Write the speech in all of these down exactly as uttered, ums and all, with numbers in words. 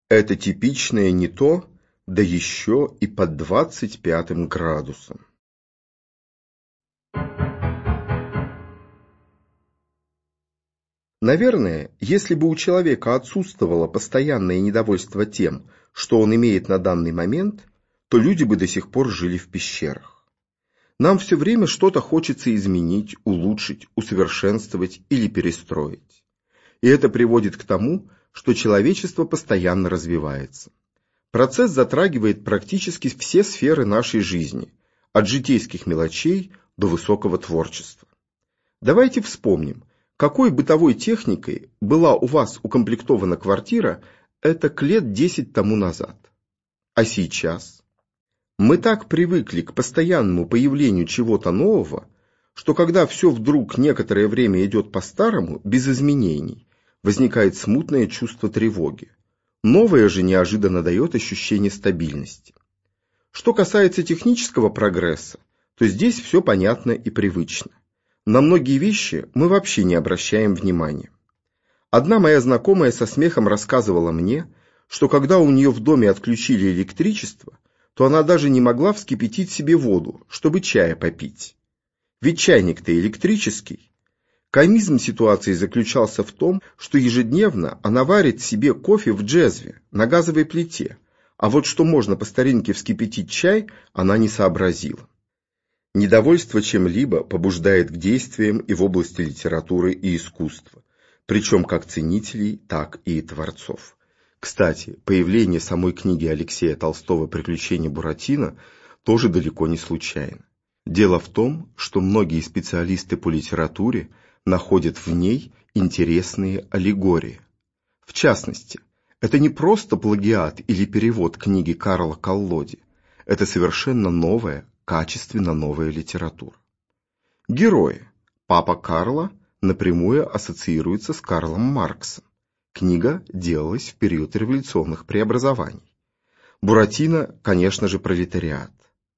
Это типичное не то, да еще и под двадцать пятым градусом. Наверное, если бы у человека отсутствовало постоянное недовольство тем, что он имеет на данный момент, то люди бы до сих пор жили в пещерах. Нам все время что-то хочется изменить, улучшить, усовершенствовать или перестроить. И это приводит к тому, что человечество постоянно развивается. Процесс затрагивает практически все сферы нашей жизни, от житейских мелочей до высокого творчества. Давайте вспомним, какой бытовой техникой была у вас укомплектована квартира это лет десять тому назад. А сейчас? Мы так привыкли к постоянному появлению чего-то нового, что когда все вдруг некоторое время идет по-старому, без изменений, возникает смутное чувство тревоги. Новое же неожиданно дает ощущение стабильности. Что касается технического прогресса, то здесь все понятно и привычно. На многие вещи мы вообще не обращаем внимания. Одна моя знакомая со смехом рассказывала мне, что когда у нее в доме отключили электричество, то она даже не могла вскипятить себе воду, чтобы чая попить. Ведь чайник-то электрический. Комизм ситуации заключался в том, что ежедневно она варит себе кофе в джезве, на газовой плите, а вот что можно по старинке вскипятить чай, она не сообразила. Недовольство чем-либо побуждает к действиям и в области литературы и искусства, причем как ценителей, так и творцов. Кстати, появление самой книги Алексея Толстого «Приключения Буратино» тоже далеко не случайно. Дело в том, что многие специалисты по литературе находят в ней интересные аллегории. В частности, это не просто плагиат или перевод книги Карла Коллоди, это совершенно новая, качественно новая литература. Герои. Папа Карла напрямую ассоциируется с Карлом Марксом. Книга делалась в период революционных преобразований. Буратино, конечно же, пролетариат.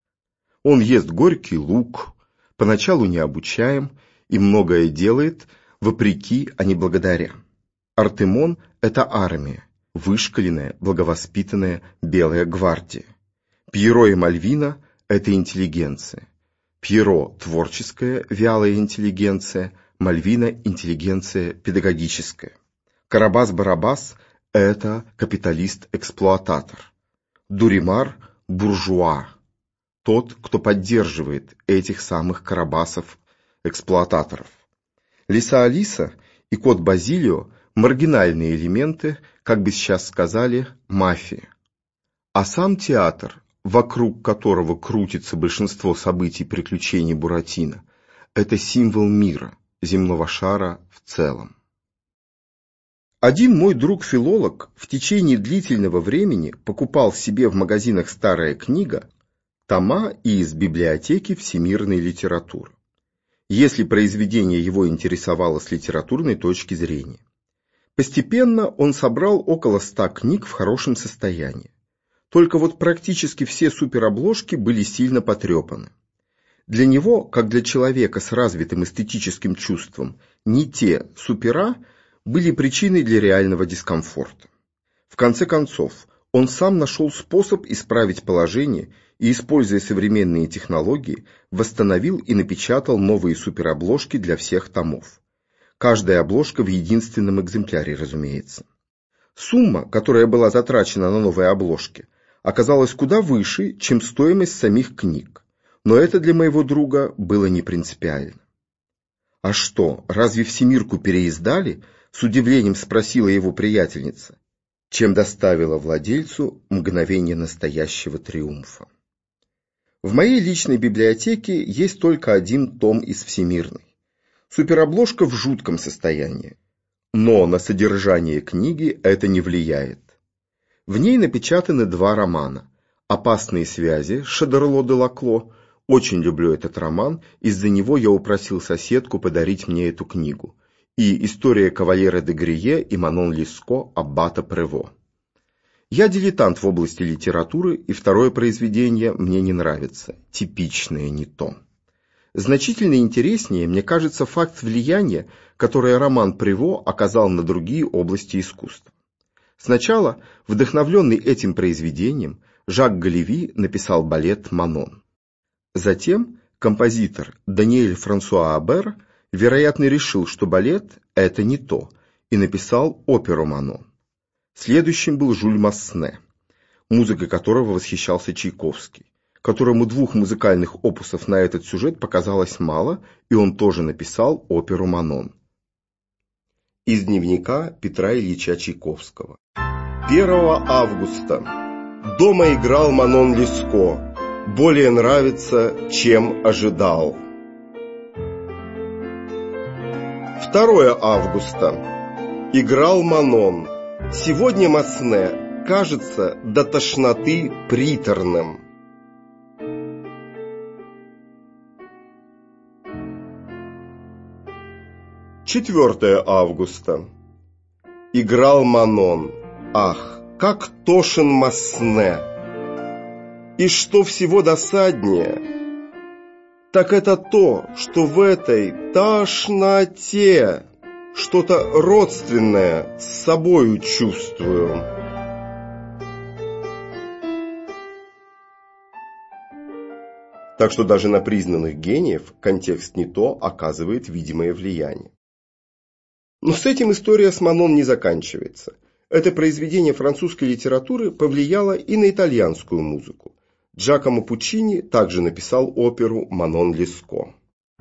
Он ест горький лук, поначалу необучаем и многое делает вопреки, а не благодаря. Артемон – это армия, вышкаленная, благовоспитанная белая гвардия. Пьеро и Мальвина – это интеллигенция. Пьеро – творческая, вялая интеллигенция, Мальвина – интеллигенция педагогическая. Карабас-Барабас – это капиталист-эксплуататор. Дуримар – буржуа, тот, кто поддерживает этих самых карабасов-эксплуататоров. Лиса Алиса и кот Базилио – маргинальные элементы, как бы сейчас сказали, мафии. А сам театр, вокруг которого крутится большинство событий приключений Буратино, это символ мира, земного шара в целом. Один мой друг-филолог в течение длительного времени покупал себе в магазинах «Старая книга» тома из библиотеки всемирной литературы, если произведение его интересовало с литературной точки зрения. Постепенно он собрал около ста книг в хорошем состоянии. Только вот практически все суперобложки были сильно потрепаны. Для него, как для человека с развитым эстетическим чувством, не те супера были причиной для реального дискомфорта. В конце концов, он сам нашел способ исправить положение и, используя современные технологии, восстановил и напечатал новые суперобложки для всех томов. Каждая обложка в единственном экземпляре, разумеется. Сумма, которая была затрачена на новые обложки, оказалась куда выше, чем стоимость самих книг, но это для моего друга было не принципиально. «А что, разве всемирку переиздали?» — с удивлением спросила его приятельница, чем доставила владельцу мгновение настоящего триумфа. В моей личной библиотеке есть только один том из всемирной. Суперобложка в жутком состоянии, но на содержание книги это не влияет. В ней напечатаны два романа «Опасные связи» Шодерло де Лакло. Очень люблю этот роман, из-за него я упросил соседку подарить мне эту книгу. И «История кавалера де Грие» и Манон Леско аббата Прево. Я дилетант в области литературы, и второе произведение мне не нравится, типичное не то. Значительно интереснее, мне кажется, факт влияния, которое роман Прево оказал на другие области искусства. Сначала, вдохновленный этим произведением, Жак Галеви написал балет «Манон». Затем композитор Даниэль Франсуа Абер, вероятно, решил, что балет – это не то, и написал оперу «Манон». Следующим был Жюль Массне, музыкой которого восхищался Чайковский, которому двух музыкальных опусов на этот сюжет показалось мало, и он тоже написал оперу «Манон». Из дневника Петра Ильича Чайковского. первого августа. Дома играл Манон Леско. Более нравится, чем ожидал. второго августа. Играл Манон. Сегодня Массне кажется до тошноты приторным. четвёртого августа. Играл Манон. Ах, как тошен Массне! И что всего досаднее, так это то, что в этой тошноте что-то родственное с собою чувствую. Так что даже на признанных гениев контекст не то оказывает видимое влияние. Но с этим история с Манон не заканчивается. Это произведение французской литературы повлияло и на итальянскую музыку. Джакомо Пуччини также написал оперу «Манон Леско».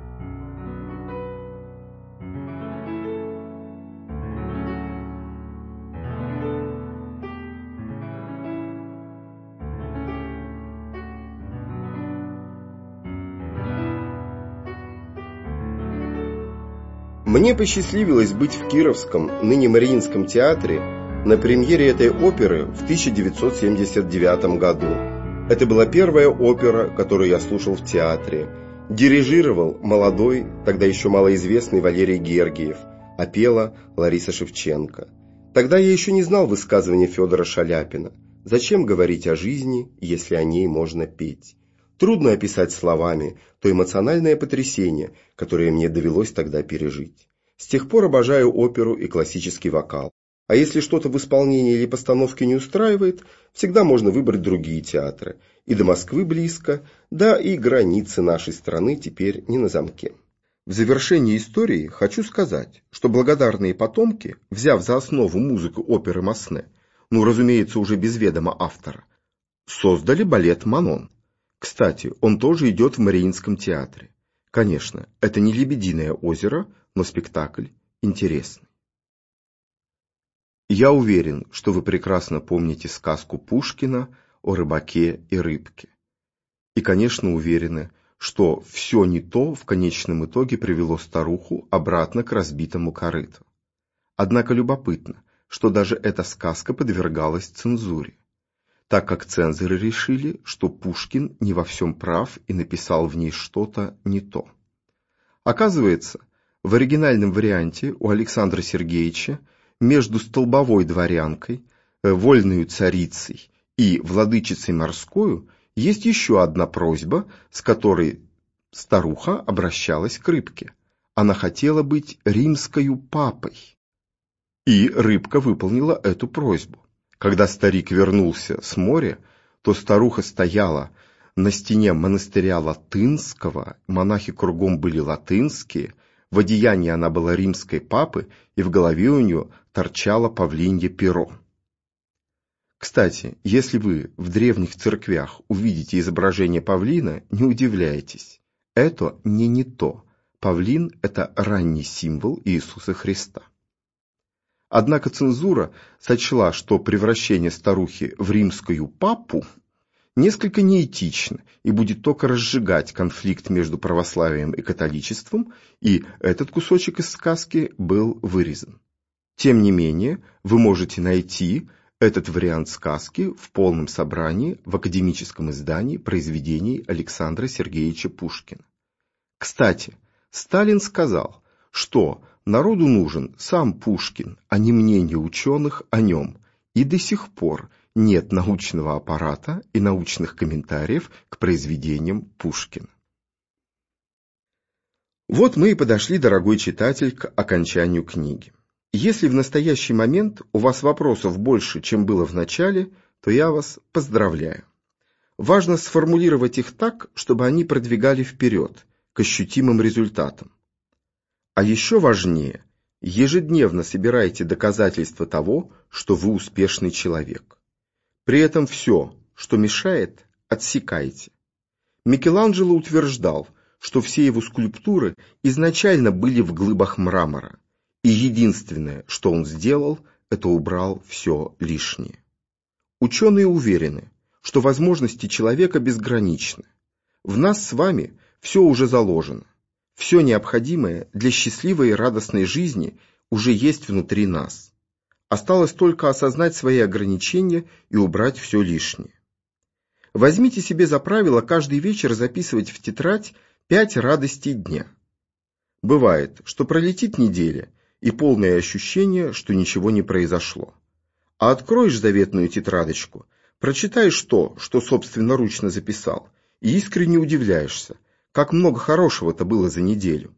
Мне посчастливилось быть в Кировском, ныне Мариинском театре, на премьере этой оперы в тысяча девятьсот семьдесят девятом году. Это была первая опера, которую я слушал в театре. Дирижировал молодой, тогда еще малоизвестный Валерий Гергиев, а пела Лариса Шевченко. Тогда я еще не знал высказывания Федора Шаляпина: «Зачем говорить о жизни, если о ней можно петь?» Трудно описать словами то эмоциональное потрясение, которое мне довелось тогда пережить. С тех пор обожаю оперу и классический вокал. А если что-то в исполнении или постановке не устраивает, всегда можно выбрать другие театры. И до Москвы близко, да и границы нашей страны теперь не на замке. В завершении истории хочу сказать, что благодарные потомки, взяв за основу музыку оперы Массне, ну, разумеется, уже без ведома автора, создали балет «Манон». Кстати, он тоже идет в Мариинском театре. Конечно, это не «Лебединое озеро», но спектакль интересный. Я уверен, что вы прекрасно помните сказку Пушкина о рыбаке и рыбке. И, конечно, уверены, что все не то в конечном итоге привело старуху обратно к разбитому корыту. Однако любопытно, что даже эта сказка подвергалась цензуре, так как цензоры решили, что Пушкин не во всем прав и написал в ней что-то не то. Оказывается, в оригинальном варианте у Александра Сергеевича между столбовой дворянкой, вольною царицей и владычицей морскою есть еще одна просьба, с которой старуха обращалась к рыбке. Она хотела быть римскою папой. И рыбка выполнила эту просьбу. Когда старик вернулся с моря, то старуха стояла на стене монастыря латынского, монахи кругом были латынские, в одеянии она была римской папы, и в голове у нее торчало павлинье перо. Кстати, если вы в древних церквях увидите изображение павлина, не удивляйтесь. Это не не то. Павлин – это ранний символ Иисуса Христа. Однако цензура сочла, что превращение старухи в римскую папу несколько неэтично и будет только разжигать конфликт между православием и католичеством, и этот кусочек из сказки был вырезан. Тем не менее, вы можете найти этот вариант сказки в полном собрании в академическом издании произведений Александра Сергеевича Пушкина. Кстати, Сталин сказал, что народу нужен сам Пушкин, а не мнение ученых о нем, и до сих пор нет научного аппарата и научных комментариев к произведениям Пушкина. Вот мы и подошли, дорогой читатель, к окончанию книги. Если в настоящий момент у вас вопросов больше, чем было в начале, то я вас поздравляю. Важно сформулировать их так, чтобы они продвигали вперед, к ощутимым результатам. А еще важнее, ежедневно собирайте доказательства того, что вы успешный человек. При этом все, что мешает, отсекайте. Микеланджело утверждал, что все его скульптуры изначально были в глыбах мрамора, и единственное, что он сделал, это убрал все лишнее. Ученые уверены, что возможности человека безграничны. В нас с вами все уже заложено. Все необходимое для счастливой и радостной жизни уже есть внутри нас. Осталось только осознать свои ограничения и убрать все лишнее. Возьмите себе за правило каждый вечер записывать в тетрадь пять радостей дня. Бывает, что пролетит неделя, и полное ощущение, что ничего не произошло. А откроешь заветную тетрадочку, прочитаешь то, что собственноручно записал, и искренне удивляешься, как много хорошего-то было за неделю.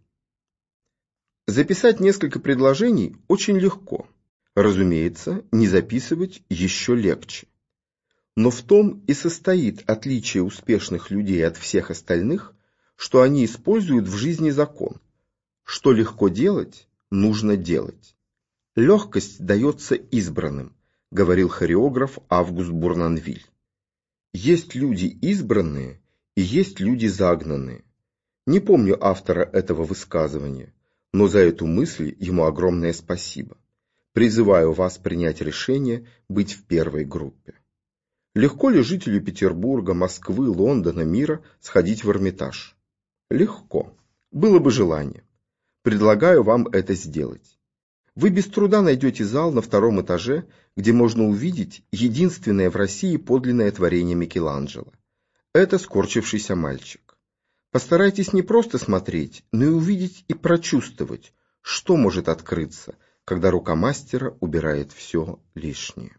Записать несколько предложений очень легко. Разумеется, не записывать еще легче. Но в том и состоит отличие успешных людей от всех остальных, что они используют в жизни закон. Что легко делать, нужно делать. Легкость дается избранным, говорил хореограф Август Бурнанвиль. Есть люди избранные и есть люди загнанные. Не помню автора этого высказывания, но за эту мысль ему огромное спасибо. Призываю вас принять решение быть в первой группе. Легко ли жителю Петербурга, Москвы, Лондона, мира сходить в Эрмитаж? Легко. Было бы желание. Предлагаю вам это сделать. Вы без труда найдете зал на втором этаже, где можно увидеть единственное в России подлинное творение Микеланджело. Это скорчившийся мальчик. Постарайтесь не просто смотреть, но и увидеть и прочувствовать, что может открыться, когда рука мастера убирает все лишнее.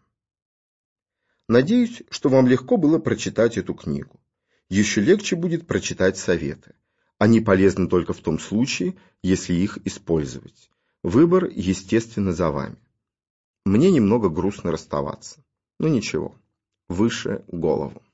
Надеюсь, что вам легко было прочитать эту книгу. Еще легче будет прочитать советы. Они полезны только в том случае, если их использовать. Выбор, естественно, за вами. Мне немного грустно расставаться. Но ничего, выше голову.